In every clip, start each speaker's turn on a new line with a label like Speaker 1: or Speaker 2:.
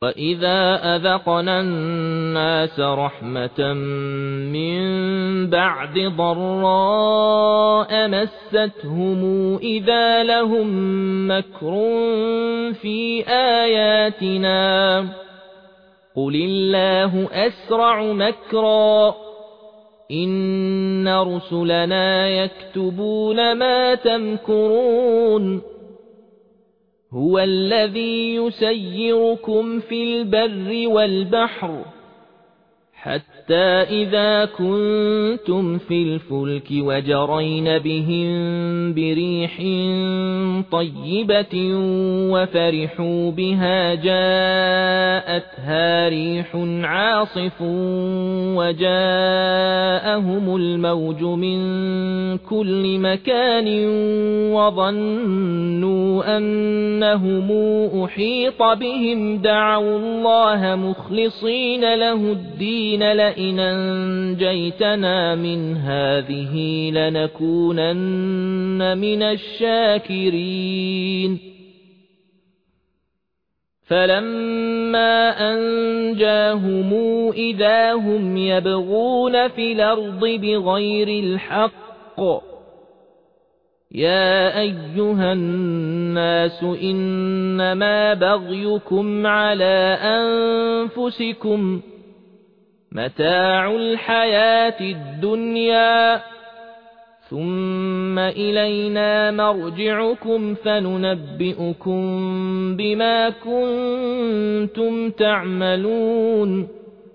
Speaker 1: وَإِذَا أَذَقْنَا النَّاسَ رَحْمَةً مِّن بَعْدِ ضَرَّاءَ مَسَّتْهُمْ إِذَا لَهُم مَّكْرٌ فِي آيَاتِنَا قُلِ اللَّهُ أَسْرَعُ مَكْرًا إِنَّ رُسُلَنَا يَكْتُبُونَ مَا تَمْكُرُونَ هُوَ الَّذِي يُسَيِّرُكُمْ فِي الْبَرِّ وَالْبَحْرِ حَتَّى إِذَا كُنتُمْ فِي الْفُلْكِ وَجَرَيْنَ بِهِم بِرِيحٍ طَيِّبَةٍ وَفَرِحُوا بِهَا جَاءَتْهَا رِيحٌ عَاصِفٌ وَجَاءَهُمُ الْمَوْجُ مِن كُلِّ مَكَانٍ وَظَنُّوا أَنَّهُمْ أُحِيطَ بِهِمْ دَعَوُا اللَّهَ مُخْلِصِينَ لَهُ الدِّينَ لئن أنجيتنا من هذه لنكونن من الشاكرين فلما أنجاهم إذا هم يبغون في الأرض بغير الحق يا أيها الناس إنما بغيكم على أنفسكم متاع الحياة الدنيا ثم إلينا مرجعكم فننبئكم بما كنتم تعملون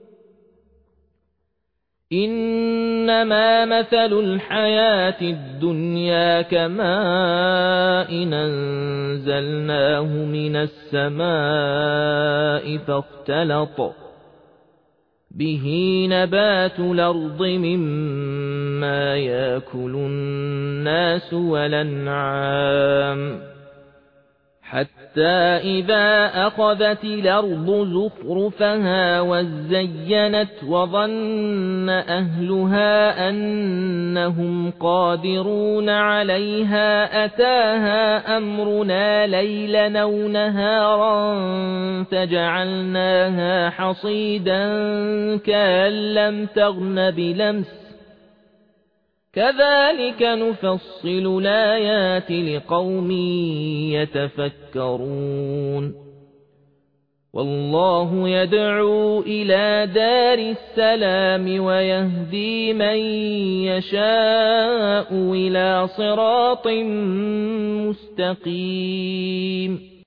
Speaker 1: إنما مثل الحياة الدنيا كماء أنزلناه من السماء فاختلط به نبات الأرض مما يأكل الناس والأنعام حتى إذا أخذت الأرض زخرفها وزينت وظن أهلها أنهم قادرون عليها أتاها أمرنا ليلا أو نهارا فجعلناها حصيدا كأن لم تغن بلمس كذلك نفصل الآيات لقوم يتفكرون والله يدعو إلى دار السلام ويهدي من يشاء إلى صراط مستقيم